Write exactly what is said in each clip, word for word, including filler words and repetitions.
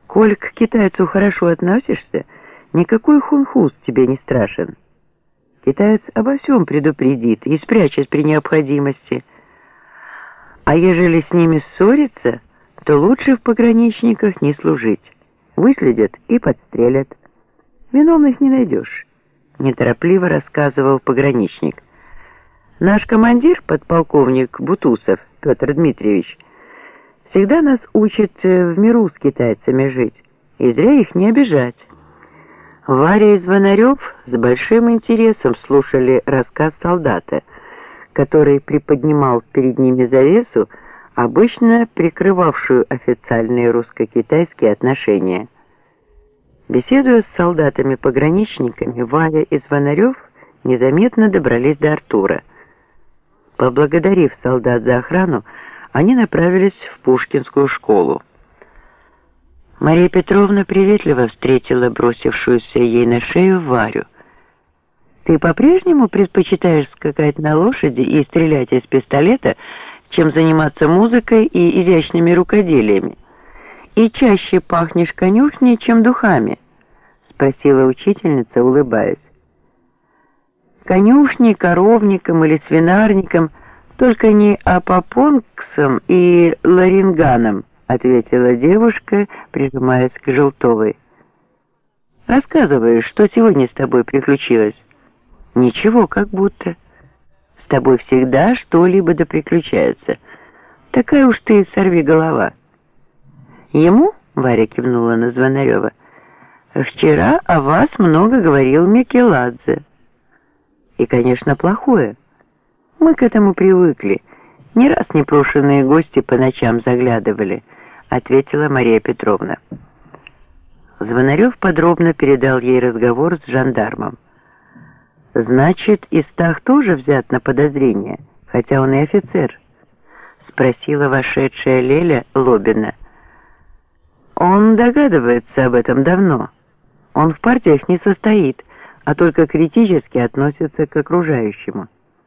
Коль к китайцу хорошо относишься, никакой хунхуз тебе не страшен. Китаец обо всем предупредит и спрячет при необходимости. А ежели с ними ссориться, то лучше в пограничниках не служить. Выследят и подстрелят. Виновных не найдешь, неторопливо рассказывал пограничник. Наш командир, подполковник Бутусов Петр Дмитриевич, всегда нас учит в миру с китайцами жить, и зря их не обижать. Варя и Звонарев с большим интересом слушали рассказ солдата, который приподнимал перед ними завесу, обычно прикрывавшую официальные русско-китайские отношения. Беседуя с солдатами-пограничниками, Варя и Звонарев незаметно добрались до Артура. Поблагодарив солдат за охрану, они направились в Пушкинскую школу. Мария Петровна приветливо встретила бросившуюся ей на шею Варю. «Ты по-прежнему предпочитаешь скакать на лошади и стрелять из пистолета, чем заниматься музыкой и изящными рукоделиями? И чаще пахнешь конюшней, чем духами?» — спросила учительница, улыбаясь. «Конюшней, коровником или свинарником, только не апопонксом и ларинганом», — ответила девушка, прижимаясь к Желтовой. «Рассказывай, что сегодня с тобой приключилось?» «Ничего, как будто. С тобой всегда что-либо да приключается. Такая уж ты сорвиголова». «Ему?» — Варя кивнула на Звонарева. «Вчера о вас много говорил Микеладзе. И, конечно, плохое. Мы к этому привыкли. Не раз непрошенные гости по ночам заглядывали», — ответила Мария Петровна. Звонарев подробно передал ей разговор с жандармом. «Значит, Истах тоже взят на подозрение, хотя он и офицер?» — спросила вошедшая Леля Лобина. «Он догадывается об этом давно. Он в партиях не состоит, а только критически относится к окружающему.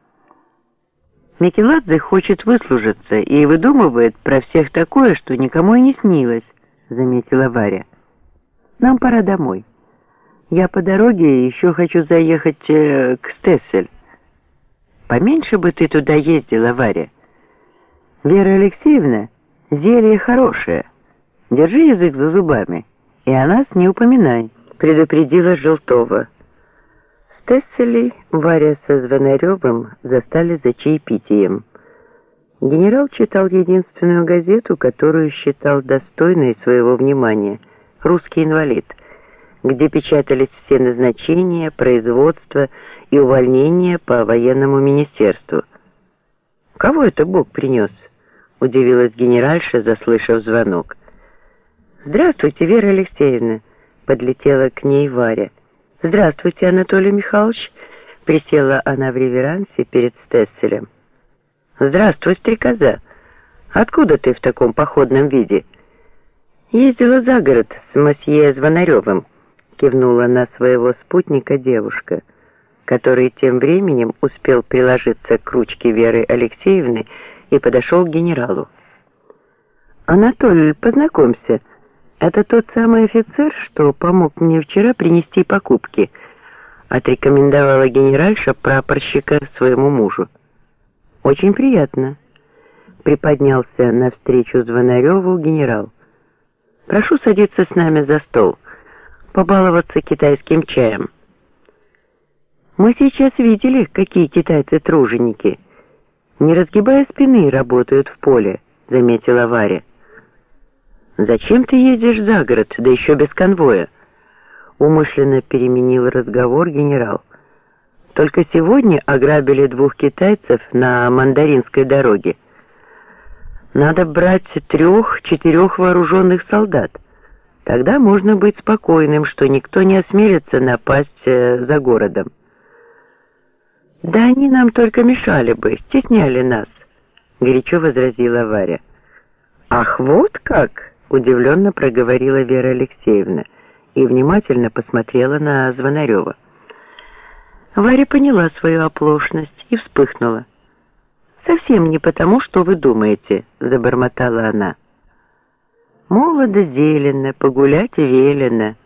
Микеладзе хочет выслужиться и выдумывает про всех такое, что никому и не снилось», — заметила Варя. «Нам пора домой. Я по дороге еще хочу заехать э, к Стессель». «Поменьше бы ты туда ездила, Варя. Вера Алексеевна, зелье хорошее. Держи язык за зубами и о нас не упоминай», — предупредила Желтова. Стесселей Варя со Звонаревым застали за чаепитием. Генерал читал единственную газету, которую считал достойной своего внимания — «Русский инвалид», где печатались все назначения, производства и увольнения по военному министерству. «Кого это Бог принес?» — удивилась генеральша, заслышав звонок. «Здравствуйте, Вера Алексеевна!» — подлетела к ней Варя. «Здравствуйте, Анатолий Михайлович!» — присела она в реверансе перед Стесселем. «Здравствуй, стрекоза! Откуда ты в таком походном виде?» «Ездила за город с мосье Звонаревым», — кивнула на своего спутника девушка, который тем временем успел приложиться к ручке Веры Алексеевны и подошел к генералу. «Анатолий, познакомься. Это тот самый офицер, что помог мне вчера принести покупки», — отрекомендовала генеральша прапорщика своему мужу. «Очень приятно», — приподнялся навстречу Звонареву генерал. «Прошу садиться с нами за стол, побаловаться китайским чаем». «Мы сейчас видели, какие китайцы-труженики. Не разгибая спины, работают в поле», — заметила Варя. «Зачем ты ездишь за город, да еще без конвоя?» Умышленно переменил разговор генерал. «Только сегодня ограбили двух китайцев на Мандаринской дороге. Надо брать трех-четырех вооруженных солдат. Тогда можно быть спокойным, что никто не осмелится напасть за городом». «Да они нам только мешали бы, стесняли нас», — горячо возразила Варя. «Ах, вот как!» — удивленно проговорила Вера Алексеевна и внимательно посмотрела на Звонарева. Варя поняла свою оплошность и вспыхнула. «Совсем не потому, что вы думаете», — забормотала она. Молодо зелено, погулять велено.